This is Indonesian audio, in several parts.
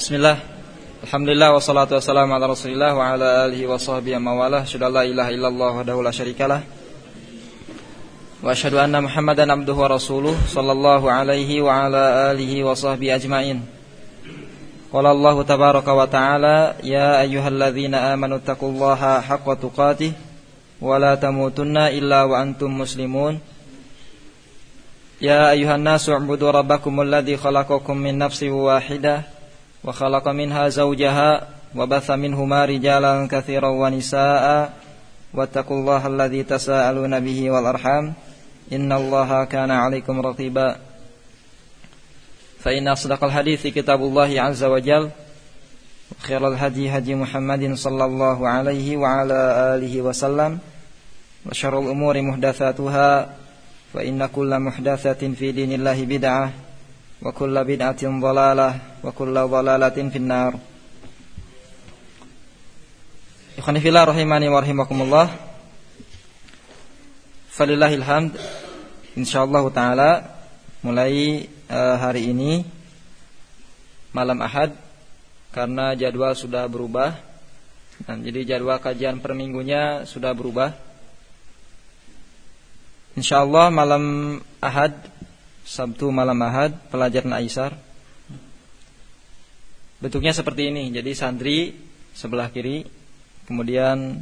Bismillah. Alhamdulillah wassalatu wassalamu ala Rasulillah wa ala alihi wa sahbihi mawalah. Asyhadu an la ilaha illallah wahdahu la syarikalah. Wa asyhadu anna Muhammadan abduhu wa rasuluh sallallahu alaihi wa ala alihi wa sahbihi ajmain. Qala Allah tabaraka wa ta'ala, ya ayyuhalladzina amanu taqullaha haqqa tuqatih wa la tamutunna illa wa antum muslimun. Ya ayyuhan nasu u'budu rabbakumul ladzi khalaqakum min nafsin wahidah wa khalaqa minha zawjaha wa batha minhuma rijalan katsiran wa nisaa'a wattaqullaha alladzi tasaaluna bihi wal arham innallaha kana 'alaikum raqiba. Fa inna asdaqal hadithi kitabullahi 'azza wa jalla wa khairal hadi hadi Muhammadin sallallahu alaihi wa ala alihi wa sallam wa syarrul umuri muhdatsatuha fa inna kulla muhdatsatin fi dinillahi bid'ah wa kulla bid'atin dhalalah wa kulla dhalalatin finnar. Ikhwani fillah rahimani wa rahimakumullah. Falillahil hamd. Insyaallah taala mulai hari ini malam Ahad, karena jadwal sudah berubah. Dan jadi jadwal kajian per minggunya sudah berubah. Insyaallah malam Ahad, Sabtu malam Ahad, pelajaran Aisar. Bentuknya seperti ini. Jadi santri sebelah kiri, kemudian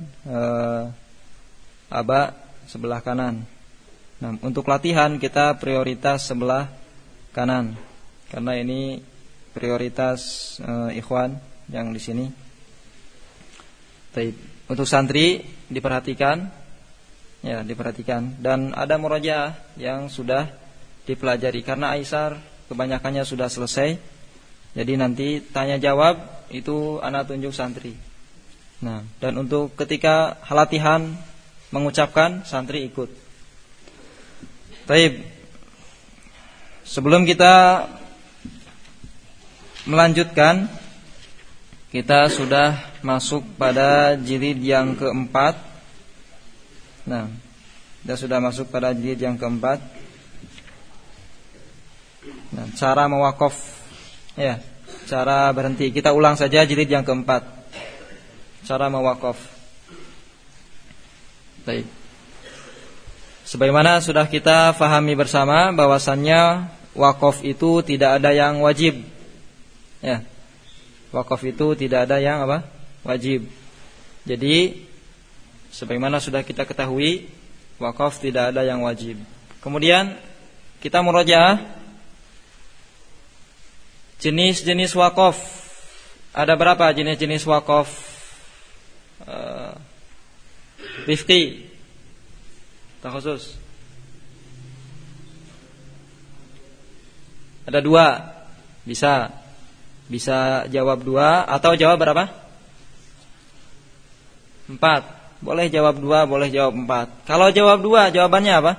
aba sebelah kanan. Nah, untuk latihan kita prioritas sebelah kanan, karena ini prioritas ikhwan yang di sini. Baik. Untuk santri diperhatikan, ya diperhatikan. Dan ada murojaah yang sudah dipelajari, karena Aisar kebanyakannya sudah selesai. Jadi nanti tanya jawab itu anak tunjuk santri. Nah, dan untuk ketika latihan mengucapkan, santri ikut. Baik. Sebelum kita melanjutkan, kita sudah masuk pada jilid yang keempat. Nah, kita sudah masuk pada jilid yang keempat. Nah, cara mewakaf, ya, cara berhenti. Kita ulang saja jilid yang keempat. Cara mewakaf. Baik. Sebagaimana sudah kita fahami bersama bahwasannya wakaf itu tidak ada yang wajib. Ya. Wakaf itu tidak ada yang apa? Wajib. Jadi sebagaimana sudah kita ketahui, wakaf tidak ada yang wajib. Kemudian kita murojaah jenis-jenis wakaf. Ada berapa jenis-jenis wakaf? Rifqi, tak khusus. Ada 2. Bisa jawab 2 atau jawab berapa? 4. Boleh jawab 2, boleh jawab 4. Kalau jawab 2, jawabannya apa?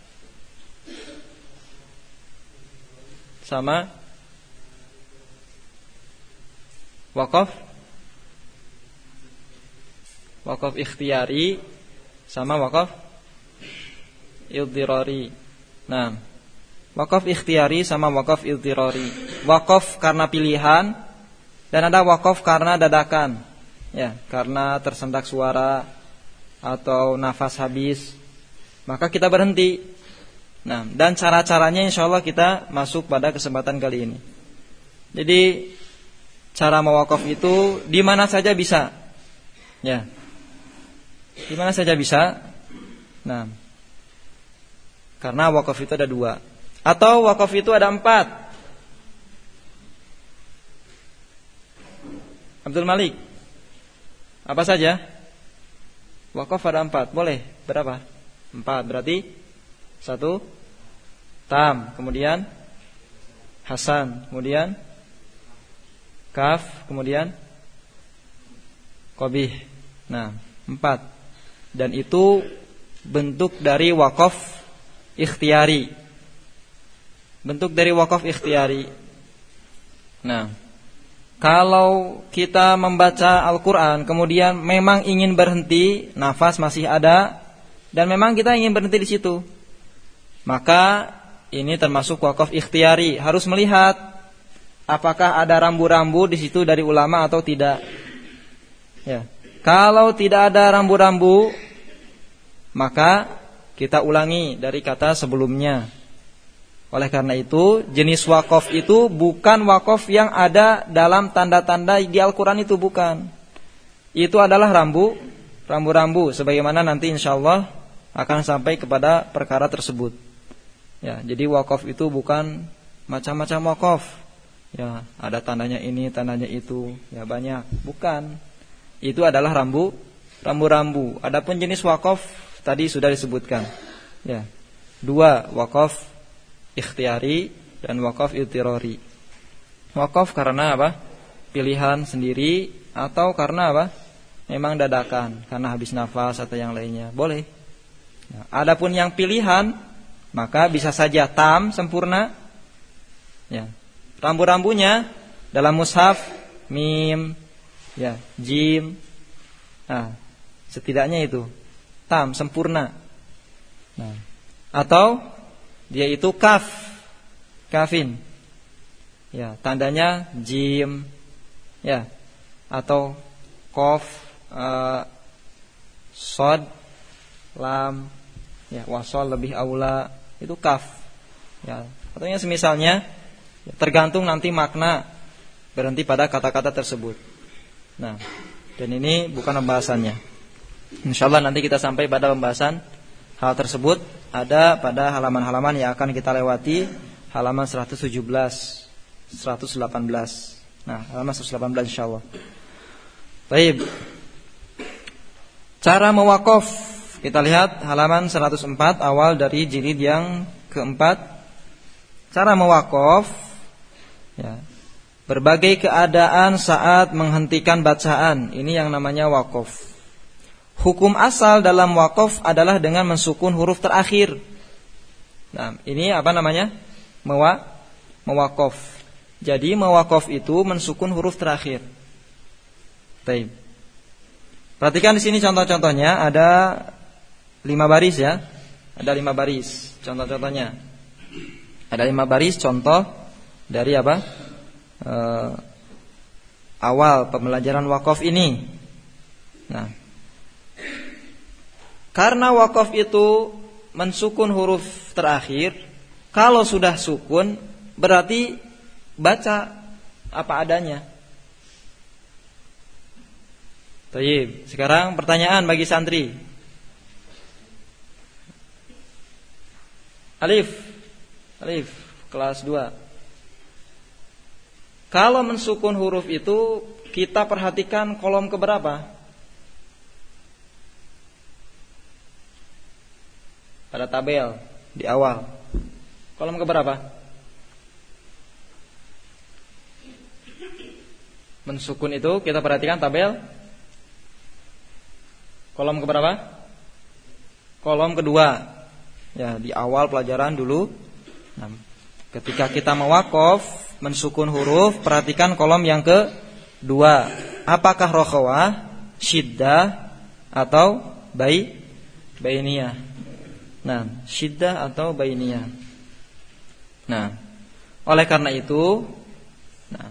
Sama wakaf ikhtiyari sama wakaf idhirari. Nah, wakaf ikhtiyari sama wakaf idhirari. Wakaf karena pilihan, dan ada wakaf karena dadakan. Ya, karena tersendak suara atau nafas habis, maka kita berhenti. Nah, dan cara-caranya insyaallah kita masuk pada kesempatan kali ini. Jadi cara mewakaf itu di mana saja bisa. Ya. Di mana saja bisa. Nah, karena wakaf itu ada 2. Atau wakaf itu ada 4. Abdul Malik, apa saja? Wakaf ada 4. Boleh. Berapa? 4. Berarti 1 tam, kemudian Hasan, kemudian Kaf, kemudian Qabih. Nah, 4. Dan itu bentuk dari wakaf ikhtiyari. Bentuk dari wakaf ikhtiyari. Nah, kalau kita membaca Al-Quran, kemudian memang ingin berhenti, nafas masih ada, dan memang kita ingin berhenti di situ, maka ini termasuk wakaf ikhtiyari. Harus melihat apakah ada rambu-rambu di situ dari ulama atau tidak. Ya. Kalau tidak ada rambu-rambu, maka kita ulangi dari kata sebelumnya. Oleh karena itu, jenis wakaf itu bukan wakaf yang ada dalam tanda-tanda di Al-Quran, itu bukan. Itu adalah rambu-rambu, sebagaimana nanti insyaallah akan sampai kepada perkara tersebut. Ya, jadi wakaf itu bukan macam-macam wakaf. Ya, ada tandanya ini, tandanya itu, ya banyak. Bukan. Itu adalah rambu-rambu. Adapun jenis wakaf tadi sudah disebutkan. Ya. 2, wakaf ikhtiyari dan wakaf idtirari. Wakaf karena apa? Pilihan sendiri, atau karena apa? Memang dadakan, karena habis nafas atau yang lainnya. Boleh. Ya. Adapun yang pilihan, maka bisa saja tam, sempurna. Ya. Rambu-rambunya dalam mushaf mim, ya, jim. Nah, setidaknya itu tam, sempurna. Nah, atau dia itu kafin. Ya, tandanya jim, ya, atau qaf, sod, lam, ya, wasol lebih aula, itu kaf. Ya, atau yang semisalnya, ya, tergantung nanti makna, berhenti pada kata-kata tersebut. Nah, dan ini bukan pembahasannya. Insyaallah nanti kita sampai pada pembahasan hal tersebut, ada pada halaman-halaman yang akan kita lewati, halaman 117, 118. Nah, halaman 118 insyaallah. Baik. Cara mewakaf, kita lihat halaman 104 awal dari jilid yang keempat. Cara mewakaf, ya, berbagai keadaan saat menghentikan bacaan, ini yang namanya wakaf. Hukum asal dalam wakaf adalah dengan mensukun huruf terakhir. Nah, ini apa namanya? Mewakaf. Jadi mewakaf itu mensukun huruf terakhir. Baik. Perhatikan di sini contoh-contohnya, ada 5 baris ya. Ada 5 baris contoh-contohnya. Ada 5 baris contoh dari apa? Awal pembelajaran wakaf ini. Nah, karena wakaf itu mensukun huruf terakhir, kalau sudah sukun berarti baca apa adanya. Baik, sekarang pertanyaan bagi santri. Alif kelas 2. Kalau mensukun huruf itu, kita perhatikan kolom keberapa? Pada tabel di awal. Kolom keberapa? Mensukun itu kita perhatikan tabel. Kolom keberapa? Kolom kedua. Ya, di awal pelajaran dulu. Nah, ketika kita mewakaf mensukun huruf, perhatikan kolom yang kedua. Apakah rokhawah, syiddah, atau bainiyah? Nah, syiddah atau bainiyah. Nah, oleh karena itu, nah,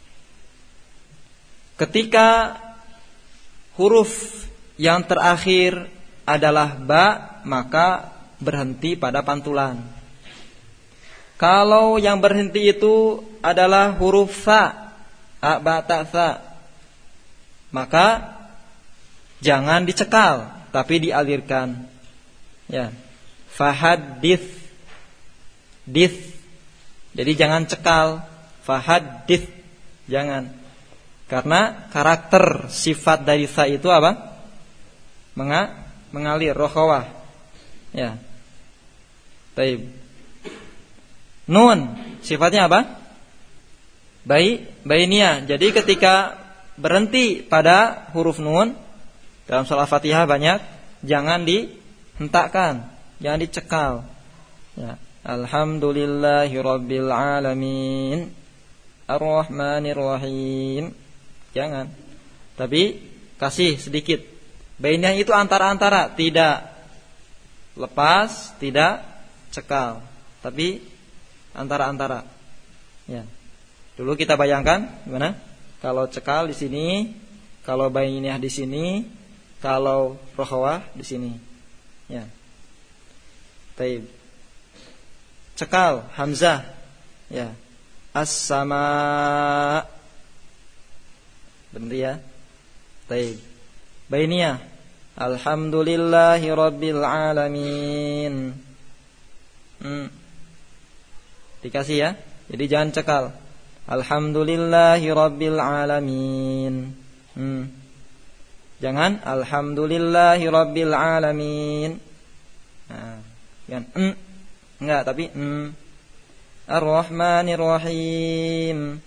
ketika huruf yang terakhir adalah ba, maka berhenti pada pantulan. Kalau yang berhenti itu adalah huruf fa, a, ba, ta, tha, maka jangan dicekal, tapi dialirkan. Ya, fahadith, jadi jangan cekal, fahadith, jangan. Karena karakter sifat dari tha itu apa? Mengalir, rokhawah. Ya, baik. Nun, sifatnya apa? Bainiyah. Jadi ketika berhenti pada huruf nun dalam surah Fatihah banyak, jangan dihentakkan, jangan dicekal. Ya. Alhamdulillahirabbil alamin, Ar-Rahmanir-Rahim. Jangan. Tapi kasih sedikit. Bainiyah itu antara-antara, tidak lepas, tidak cekal, tapi antara-antara. Ya. Dulu kita bayangkan gimana? Kalau cekal di sini, kalau bainiyah di sini, kalau rokhawah di sini. Ya. Taib. Cekal hamzah. Ya. As-sama. Benar ya? Taib. Bainiyah. Alhamdulillahi rabbil alamin. Dikasih ya. Jadi jangan cekal. Alhamdulillahi rabbil alamin. Jangan alhamdulillahi rabbil alamin. Nah, kan enggak, tapi Ar-Rahmanir Rahim.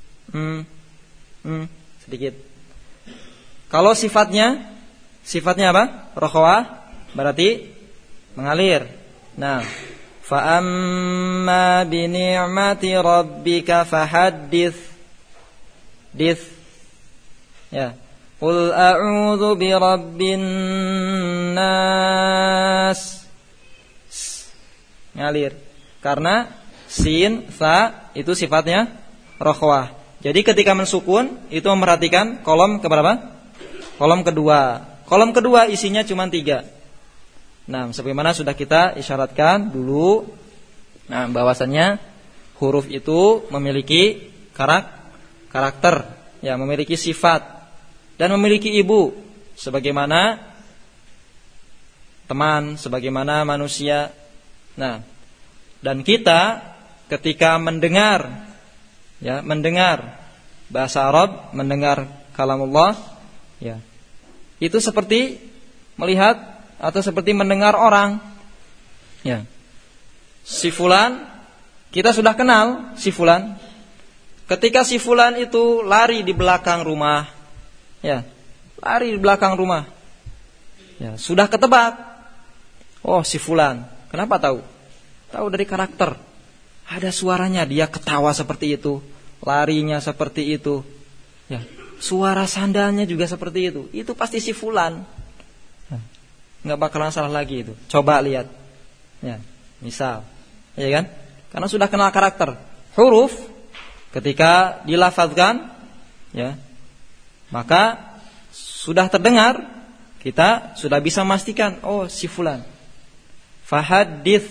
Sedikit. Kalau sifatnya apa? Rokhawah, berarti mengalir. Nah, fa amma bi ni'mati rabbika fahaddits. Ya. Qul a'udzu bi rabbin nas. Ngalir. Karena sin, sa itu sifatnya rokhawah. Jadi ketika mensukun itu memperhatikan kolom keberapa? Kolom kedua. Kolom kedua isinya cuma 3. Nah, sebagaimana sudah kita isyaratkan dulu. Nah, bahwasannya huruf itu memiliki karakter, ya, memiliki sifat dan memiliki ibu sebagaimana teman, sebagaimana manusia. Nah, dan kita ketika mendengar bahasa Arab, mendengar kalamullah, ya, itu seperti melihat atau seperti mendengar orang. Ya. Si fulan, kita sudah kenal si fulan. Ketika si fulan itu lari di belakang rumah, ya, lari di belakang rumah, ya, sudah ketebak. Oh, si fulan. Kenapa tahu? Tahu dari karakter. Ada suaranya, dia ketawa seperti itu, larinya seperti itu, ya. Suara sandalnya juga seperti itu. Itu pasti si fulan. Nggak bakalan salah lagi itu. Coba lihat. Ya, misal, ya kan? Karena sudah kenal karakter. Huruf ketika dilafazkan, ya, maka sudah terdengar, kita sudah bisa memastikan, oh, si fulan. Fahadits.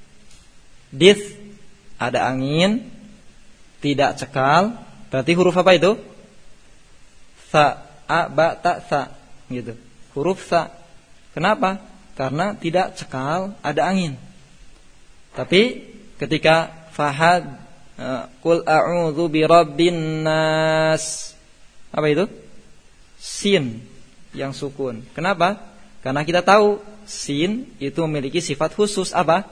Ada angin, tidak cekal. Berarti huruf apa itu? Sa, a, ba, ta, sa, gitu. Huruf sa. Kenapa? Karena tidak cekal, ada angin. Tapi ketika fahad, qul a'udzu birabbin nas, apa itu? Sin yang sukun. Kenapa? Karena kita tahu sin itu memiliki sifat khusus apa?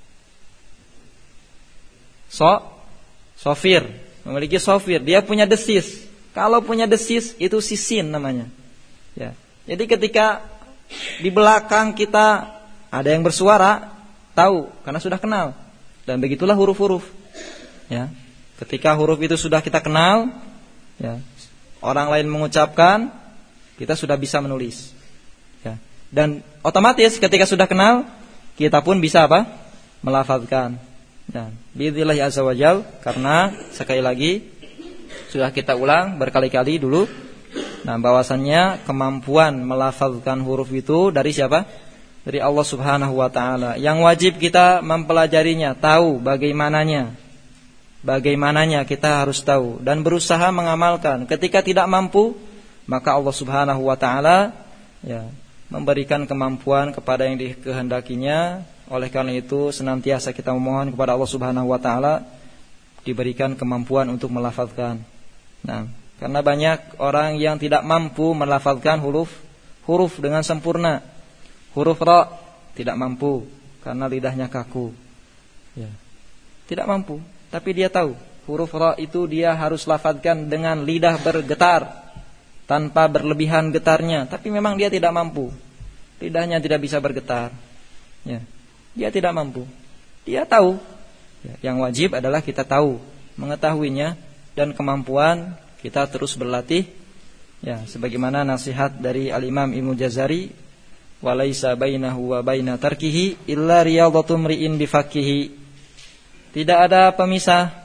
Sofir, memiliki sofir. Dia punya desis. Kalau punya desis itu sisin namanya. Ya. Jadi ketika di belakang kita ada yang bersuara, tahu karena sudah kenal. Dan begitulah huruf-huruf. Ya. Ketika huruf itu sudah kita kenal, ya, orang lain mengucapkan, kita sudah bisa menulis. Ya. Dan otomatis ketika sudah kenal, kita pun bisa apa? Melafazkan. Dan biidznillah azza wajal, karena sekali lagi sudah kita ulang berkali-kali dulu. Nah, bahwasannya kemampuan melafazkan huruf itu dari siapa? Dari Allah Subhanahu wa taala. Yang wajib kita mempelajarinya, tahu bagaimananya. Bagaimananya kita harus tahu dan berusaha mengamalkan. Ketika tidak mampu, maka Allah Subhanahu wa taala, ya, memberikan kemampuan kepada yang dikehendakinya. Oleh karena itu senantiasa kita memohon kepada Allah Subhanahu wa taala diberikan kemampuan untuk melafazkan. Nah, karena banyak orang yang tidak mampu melafazkan huruf dengan sempurna. Huruf ra tidak mampu karena lidahnya kaku. Ya. Tidak mampu, tapi dia tahu huruf ra itu dia harus lafazkan dengan lidah bergetar tanpa berlebihan getarnya, tapi memang dia tidak mampu. Lidahnya tidak bisa bergetar. Ya. Dia tidak mampu. Dia tahu. Ya. Yang wajib adalah kita tahu, mengetahuinya, dan kemampuan kita terus berlatih. Ya, sebagaimana nasihat dari Al-Imam Ibnu Jazari, walaisa bainahu wa baina tarkihi illa riyadatu mri'in bifaqihi. Tidak ada pemisah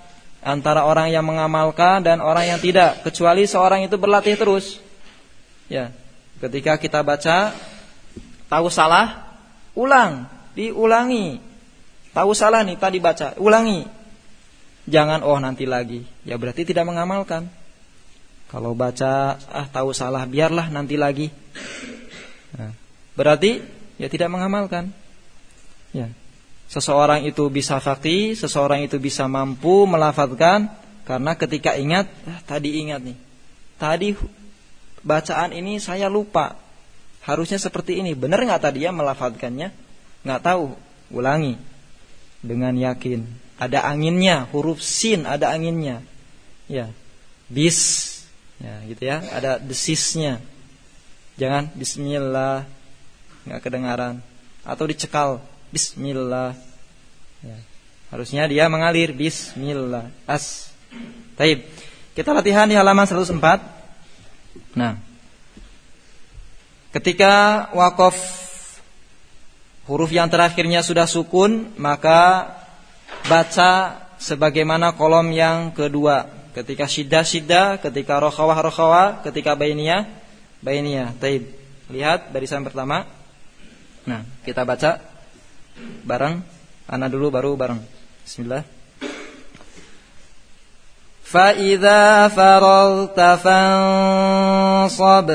antara orang yang mengamalkan dan orang yang tidak, kecuali seorang itu berlatih terus. Ya, ketika kita baca tahu salah, diulangi. Tahu salah nih tadi baca, ulangi. Jangan nanti lagi. Ya berarti tidak mengamalkan. Kalau baca tahu salah, biarlah nanti lagi. Nah, berarti ya tidak mengamalkan. Ya. Seseorang itu bisa faqih, seseorang itu bisa mampu melafadzkan karena ketika ingat, tadi ingat nih. Tadi bacaan ini saya lupa. Harusnya seperti ini. Benar enggak tadi ya melafadzkannya? Enggak tahu, ulangi dengan yakin. Ada anginnya, huruf sin ada anginnya. Ya. Bis. Ya, gitu ya. Ada desisnya. Jangan bismillah, enggak kedengaran, atau dicekal bismillah. Ya. Harusnya dia mengalir bismillah. Taib. Kita latihan di halaman 104. Nah, ketika waqaf huruf yang terakhirnya sudah sukun, maka baca sebagaimana kolom yang kedua. Ketika syiddah, ketika rokhawah, ketika bainiyah. Taib. Lihat barisan pertama. Nah, kita baca bareng. Ana dulu baru bareng. Bismillah. Fa idza faragta fansab.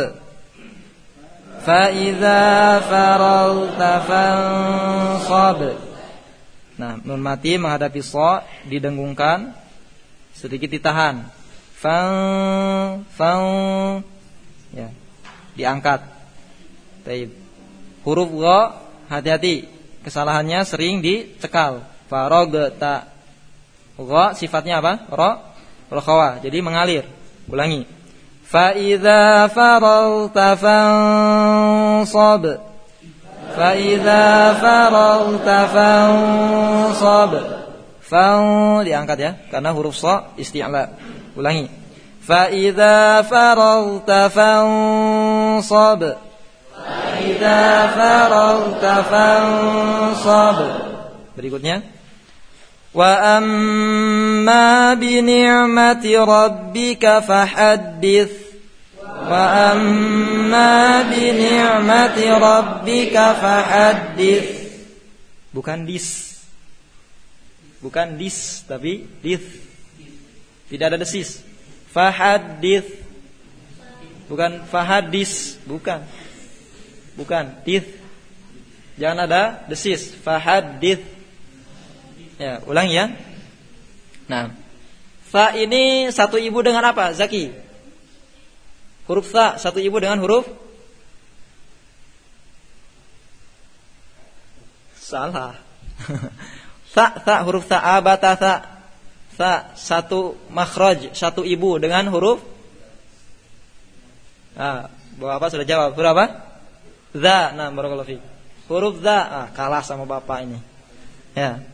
Nah, nun mati menghadapi sha didengungkan, sedikit ditahan. Fang ya, diangkat. Taib. Huruf gha hati-hati, kesalahannya sering dicekal. Faragta. Gha sifatnya apa? Rokhawah, jadi mengalir. Ulangi. Fa idza faragta fansab. Diangkat ya, karena huruf sha isti'la. Ulangi. Fa idza faragta fansab. Berikutnya. Wa amma bi ni'mati rabbika fahaddits. Bukan dis, tapi dis. Tidak ada desis. Fahaddits. Bukan fahadis, bukan dis. Jangan ada desis. Fahaddits. Ya, ulangi ya. Nah, fa ini satu ibu dengan apa, Zaki? Huruf sa satu ibu dengan huruf? Salah. Sa huruf sa, abata sa satu makhraj, satu ibu dengan huruf? Bapak sudah jawab. Huruf apa? Za. Nah, barakallahu fiik. Huruf za. Kalah sama bapak ini. Ya.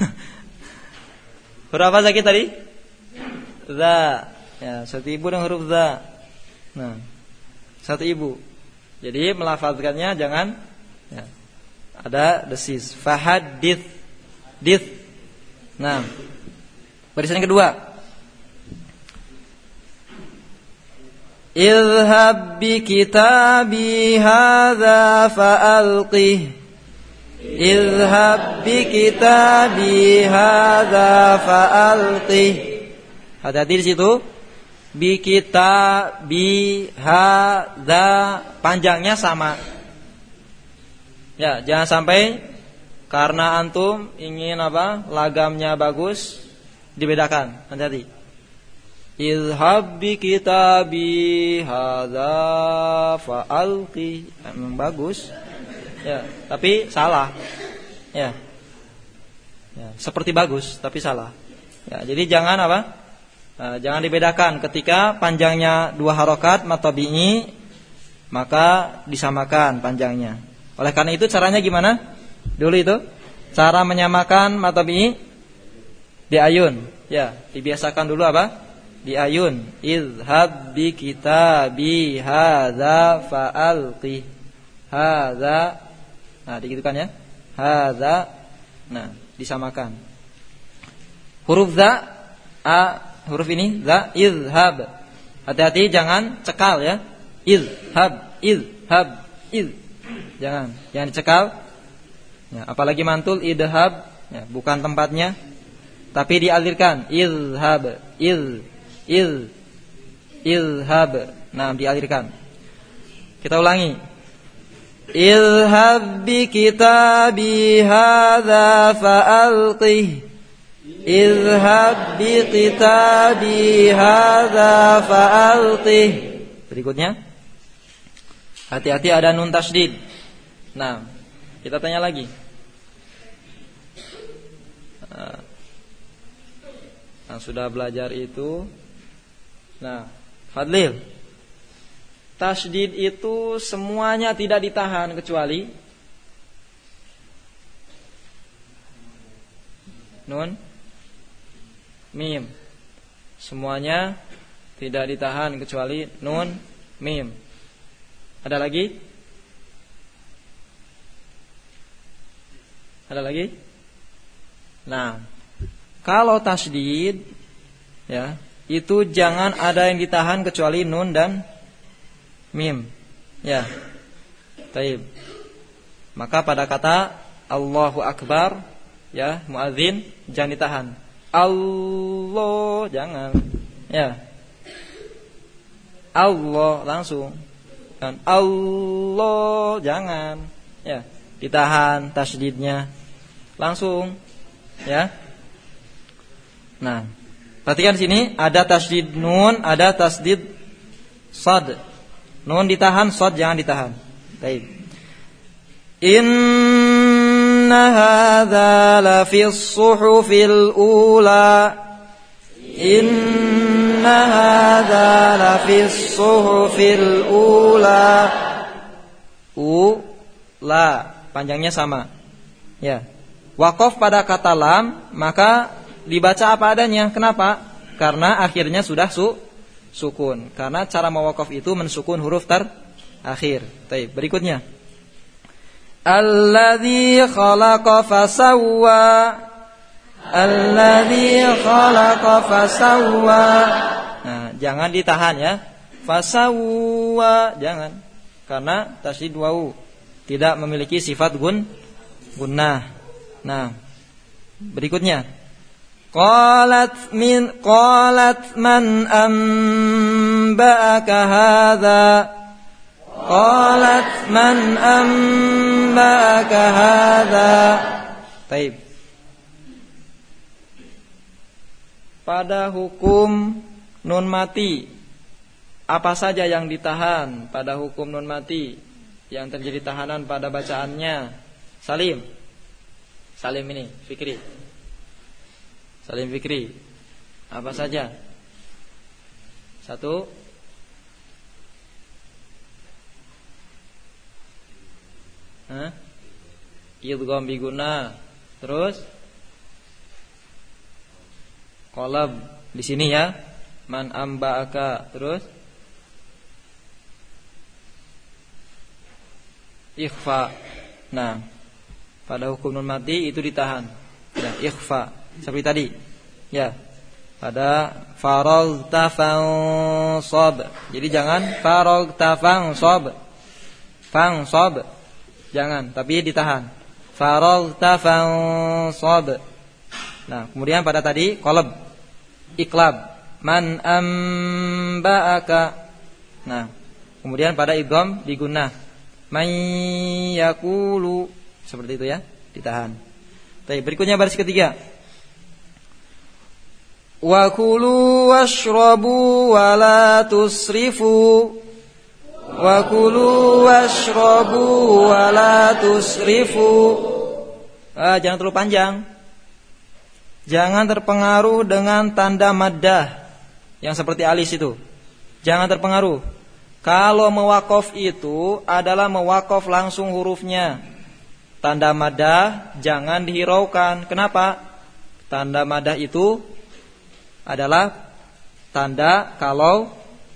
Huruf apa Zaki tadi? Za. Ya, satu ibu dengan huruf za. Nah, satu ibu. Jadi melafazkannya jangan ya, ada desis. Fahaddits. Nah, barisan kedua. Idhhab bi kitabi hadza fa'alqih. Hati-hati di situ. Bi kitabi hadza, panjangnya sama. Ya, jangan sampai karena antum ingin lagamnya bagus dibedakan. Hati-hati. Izhab bi kitabi hadza fa'alqi. Memang bagus. Ya, tapi salah. Ya. Seperti bagus tapi salah. Ya, jadi jangan jangan dibedakan ketika panjangnya dua harokat matabi'i, maka disamakan panjangnya. Oleh karena itu caranya gimana? Dulu itu cara menyamakan matabi'i di ayun. Ya, dibiasakan dulu di ayun. Izhab bi kitabi hadza fa'alqi. Hadza. Nah, digitukan ya. Hadza. Nah, disamakan. Huruf za huruf ini za, izhab. Hati-hati jangan cekal ya. Izhab, izhab, jangan dicekal. Ya, apalagi mantul idhab, ya, bukan tempatnya, tapi dialirkan. Izhab, izhab. Nah, dialirkan. Kita ulangi. Izhab bi kitabi hadza fa'alqih. Izhab bi kitabi hadza fa'alqih. Berikutnya. Hati-hati ada nun tasydid. Nah, kita tanya lagi. Nah, sudah belajar itu. Nah, Fadlil, tasydid itu semuanya tidak ditahan kecuali nun, mim. Semuanya tidak ditahan kecuali nun, mim. Ada lagi? Ada lagi? Nah, kalau tasydid ya, itu jangan ada yang ditahan kecuali nun dan mim. Ya. Baik. Maka pada kata Allahu Akbar ya, muadzin jangan ditahan. Allah jangan. Ya. Allah langsung. Dan Allah jangan. Ya, ditahan tasydidnya. Langsung. Ya. Nah, perhatikan sini ada tasydid nun, ada tasydid shad. Nun ditahan, shad jangan ditahan. Baik. Inna hadza la fi as-suhufil ula. Inna hadza la fi as-suhufil ula. La panjangnya sama. Ya. Waqaf pada kata lam, maka dibaca apa adanya. Kenapa? Karena akhirnya sudah sukun. Karena cara mewaqaf itu mensukun huruf terakhir. Baik, berikutnya. Alladzi khalaqa fasawwa. Alladzi khalaqa fasawwa. Nah, jangan ditahan ya. Fasawwa jangan. Karena tasydid wawu tidak memiliki sifat gunnah. Nah, berikutnya. Qalat man anba'aka hadza. Qalat man anba'aka hadza. Baik. Pada hukum nun mati, apa saja yang ditahan pada hukum nun mati yang terjadi tahanan pada bacaannya? Salim ini Fikri. Salim Fikri. Apa saja? 1. Idgham bi gunnah. Terus qalab di sini ya. Man amba'aka. Terus ikhfa. Nah, pada hukum nun mati itu ditahan. Ya, ikhfa. Seperti tadi. Ya. Pada faragta fansab. Jadi jangan faragta fansab. Fansab. Jangan, tapi ditahan. Faragta fansab. Nah, kemudian pada tadi qalab. Iqlab. Man amba'aka. Nah, kemudian pada idgham digunnah. Man yaqulu. Seperti itu ya, ditahan. Baik, berikutnya baris ketiga. Wa kulu washrabu wa la tusrifu. Wa kulu washrabu wa la tusrifu. Jangan terlalu panjang. Jangan terpengaruh dengan tanda maddah yang seperti alis itu. Jangan terpengaruh. Kalau mewaqaf itu adalah mewaqaf langsung hurufnya. Tanda maddah jangan dihiraukan. Kenapa? Tanda maddah itu adalah tanda kalau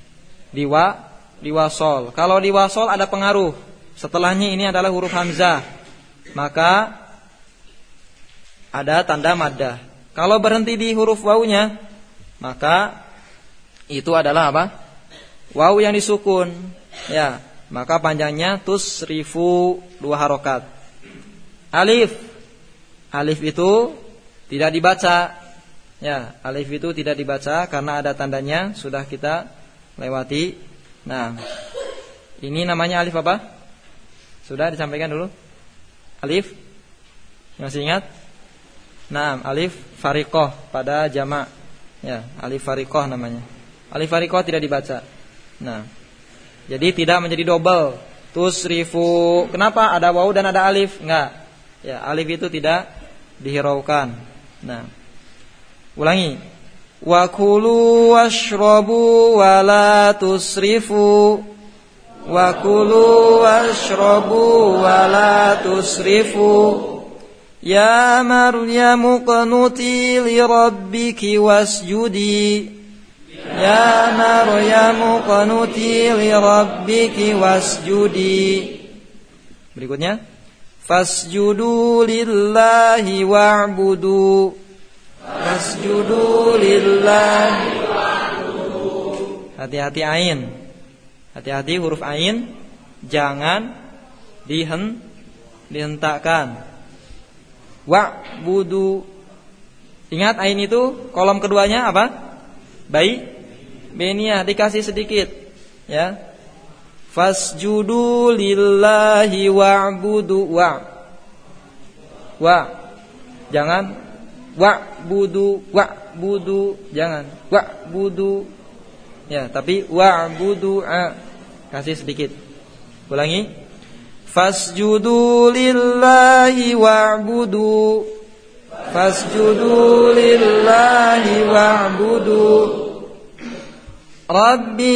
diwasol. Kalau diwasol ada pengaruh. Setelahnya ini adalah huruf hamzah, maka ada tanda maddah. Kalau berhenti di huruf wawunya, maka itu adalah apa? Waw yang disukun. Ya, maka panjangnya tusrifu 2 harokat. Alif. Alif itu tidak dibaca. Ya, alif itu tidak dibaca karena ada tandanya, sudah kita lewati. Nah, ini namanya alif apa? Sudah disampaikan dulu. Alif, masih ingat? Nah, alif fariqah pada jamak. Ya, alif fariqah namanya. Alif fariqah tidak dibaca. Nah, jadi tidak menjadi double. Tusrifu. Kenapa ada waw dan ada alif? Enggak. Ya, alif itu tidak dihiraukan. Nah, ulangi. Wa kulu washrabu wa la tusrifu. Wa kulu washrabu wa la tusrifu. Ya Maryamu qnuti li rabbiki wasjudi. Ya Maryamu qnuti li rabbiki wasjudi. Berikutnya, fasjudu lillahi wa'budu. Fasjudu lillahi wa'budu. Hati-hati ain. Hati-hati huruf ain, jangan dihentakkan. Wa'budu. Ingat ain itu kolom keduanya apa? Bainiyah, dikasih sedikit. Ya. Fasjudu lillahi wa'budu. Jangan wa'budu, jangan wa'budu. Ya, tapi wa'budu, kasih sedikit. Ulangi. Fasjudu lillahi wa'budu. Fasjudu lillahi wa'budu. Rabbi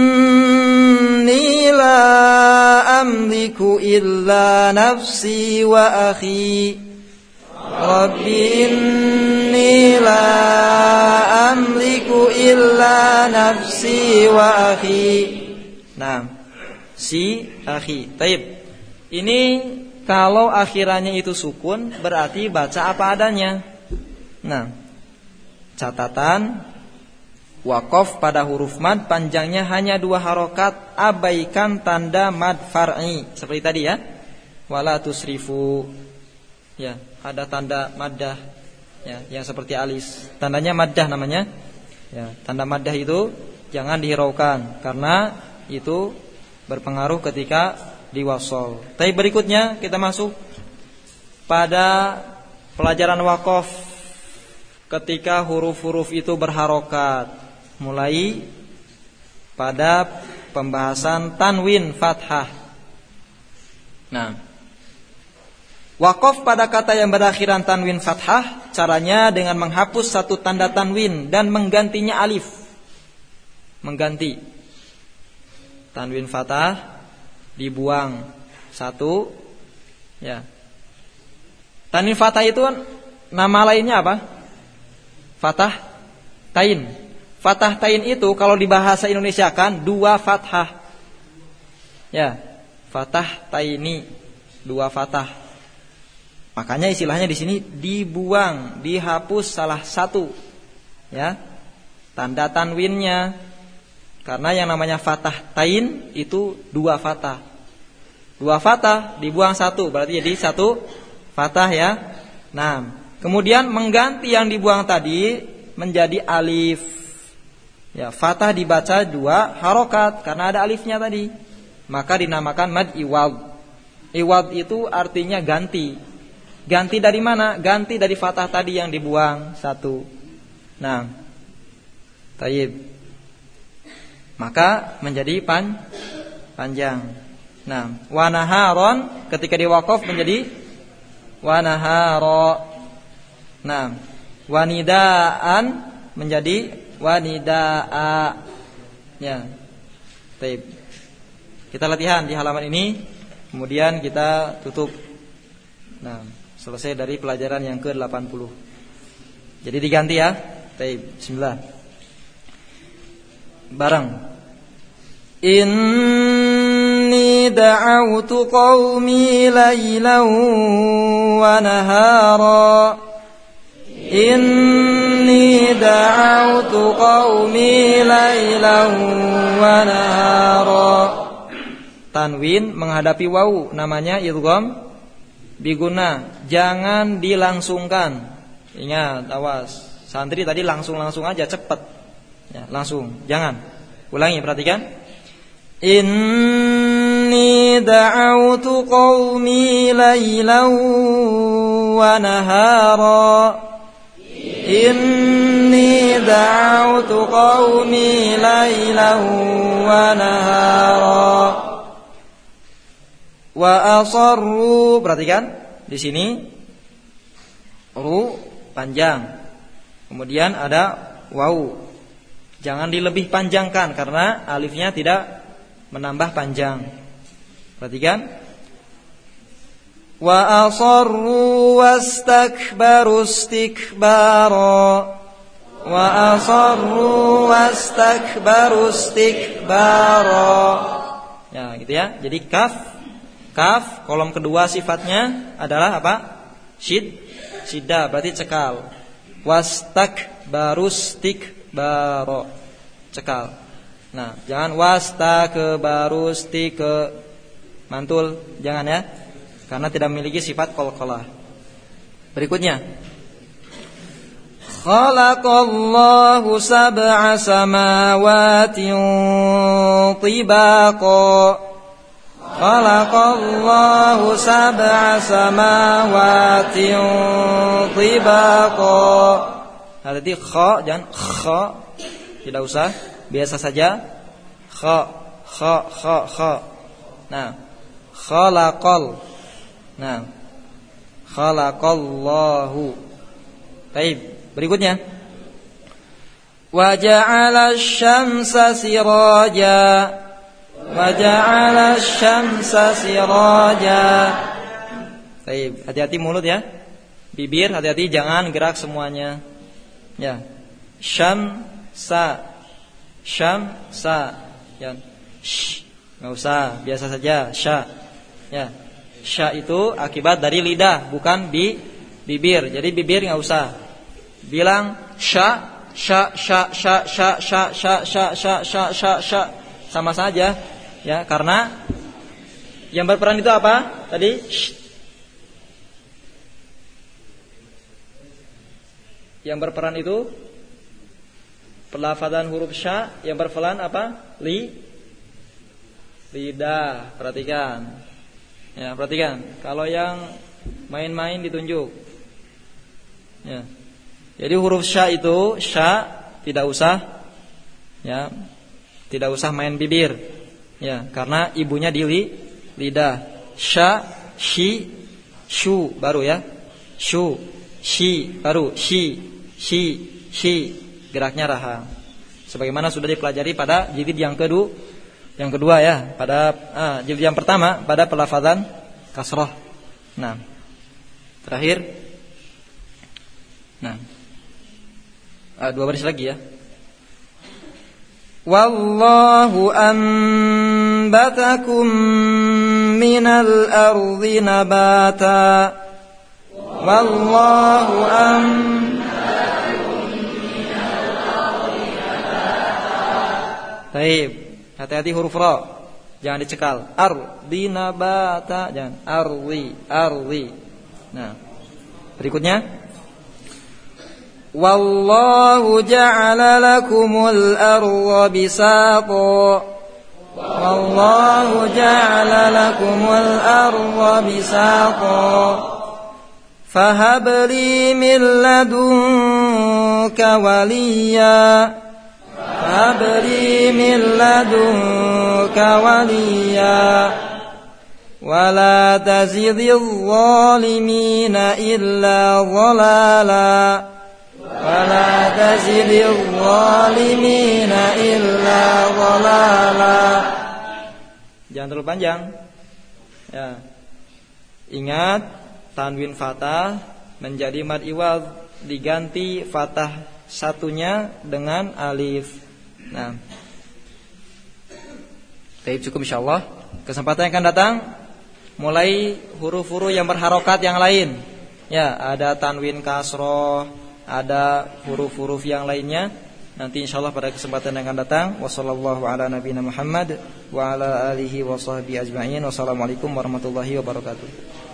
inni la amliku illa nafsi wa akhi. Rabbi inni la amliku illa nafsi wa akhi. Nah, si akhi. Taib. Ini kalau akhirannya itu sukun berarti baca apa adanya. Nah, catatan waqaf pada huruf mad panjangnya hanya 2 harokat, abaikan tanda mad far'i. Seperti tadi ya. Wala tusrifu. Ya, ada tanda maddah. Ya, yang seperti alis. Tandanya maddah namanya. Ya, tanda maddah itu jangan dihiraukan karena itu berpengaruh ketika diwasol. Tapi berikutnya kita masuk pada pelajaran waqaf ketika huruf-huruf itu berharokat. Mulai pada pembahasan tanwin fathah. Nah, waqaf pada kata yang berakhiran tanwin fathah, caranya dengan menghapus satu tanda tanwin dan menggantinya alif. Mengganti tanwin fathah dibuang satu. Ya. Tanwin fathah itu nama lainnya apa? Fathah tain. Fathah tain itu kalau di bahasa Indonesia kan 2 fathah. Ya. Fathah taini, 2 fathah. Makanya istilahnya di sini dibuang, dihapus salah satu. Ya. Tanda tanwinnya. Karena yang namanya fathah tain itu 2 fathah. 2 fathah dibuang 1, berarti jadi 1 fathah ya. Nah, kemudian mengganti yang dibuang tadi menjadi alif. Ya, fathah dibaca 2 harokat karena ada alifnya tadi. Maka dinamakan mad iwad. Iwad itu artinya ganti. Ganti dari mana? Ganti dari fathah tadi yang dibuang 1. Nah, tayyib. Maka menjadi panjang. Nah, wanaharon ketika diwaqaf menjadi wanaharo. Nah, wanidaan menjadi wanidaa. Ya. Baik. Kita latihan di halaman ini, kemudian kita tutup. Nah, selesai dari pelajaran yang ke-80. Jadi diganti ya. Baik, bismillah. Barang. Inni da'awtu qaumi laylan wa nahara. Inni da'autu qaumi lailan wa nahara. Tanwin menghadapi wawu namanya idgham biguna, jangan dilangsungkan. Ingat, awas. Santri tadi langsung aja, cepat. Ya, langsung, jangan. Ulangi, perhatikan. Inni da'autu qaumi lailan wa nahara. Inni da'autu qaumi lailan wa nahara. Wa asarru, perhatikan di sini ru panjang, kemudian ada wawu, jangan dilebih panjangkan karena alifnya tidak menambah panjang. Perhatikan. Wa asarru wastakbaru istikbara. Wa asarru wastakbaru istikbara. Ya, gitu ya. Jadi kaf kolom kedua sifatnya adalah apa? Syiddah, berarti cekal. Wastakbaru istikbara, cekal. Nah, jangan wastakbaru mantul, jangan ya. Karena tidak memiliki sifat qalqalah. Berikutnya. Khalaqallahu sab'a samawatin tibaqa. Khalaqallahu sab'a samawatin tibaqa. Tadi kha, jangan kha. Tidak usah, biasa saja. Kha. Nah, khalaqal. Nah, khalaqallahu. Baik, berikutnya. Wa ja'ala asy-syamsa siraja. Wa ja'ala asy-syamsa siraja. Baik, hati-hati mulut ya. Bibir hati-hati, jangan gerak semuanya. Ya. Syamsa. Ya. Enggak usah, biasa saja sya. Ya. Sya itu akibat dari lidah, bukan bibir. Jadi bibir enggak usah. Bilang sya sama saja. Ya, karena yang berperan itu apa? Tadi yang berperan itu pelafadzan huruf sya, yang berperan apa? Lidah. Perhatikan. Ya, perhatikan. Kalau yang main-main ditunjuk. Ya. Jadi huruf sya itu tidak usah ya. Tidak usah main bibir. Ya, karena ibunya di lidah. Sya, shi, shu baru ya. Shu, shi baru shi. Geraknya rahang. Sebagaimana sudah dipelajari pada jilid yang kedua ya, pada jilid yang pertama pada pelafadzan kasrah. Nah, terakhir. Nah, 2 baris lagi ya. Wallahu anbatakum minal ardi nabata. Wallahu anbatakum minal ardi nabata. Baik, hati-hati huruf ra. Jangan dicekal. Ardi nabata, jangan ardi. Nah, berikutnya. Wallahu ja'ala lakumul arda bisata. Wallahu ja'ala lakumul arda bisata. Fahab li min ladunka waliya. Fahab li min ladunka waliya. Wala tazidil zalimina illa dhalala. Wala tazidil zalimina illa dhalala. Jangan terlalu panjang. Ya. Ingat, tanwin fathah menjadi mad iwad, diganti fathah satunya dengan alif. Nah, baik, cukup insyaallah. Kesempatan yang akan datang mulai huruf-huruf yang berharokat yang lain. Ya, ada tanwin kasroh, ada huruf-huruf yang lainnya. Nanti insyaallah pada kesempatan yang akan datang. Wassallallahu ala nabiyina Muhammad wa ala alihi wa sahbihi ajma'in. Wassalamualaikum warahmatullahi wabarakatuh.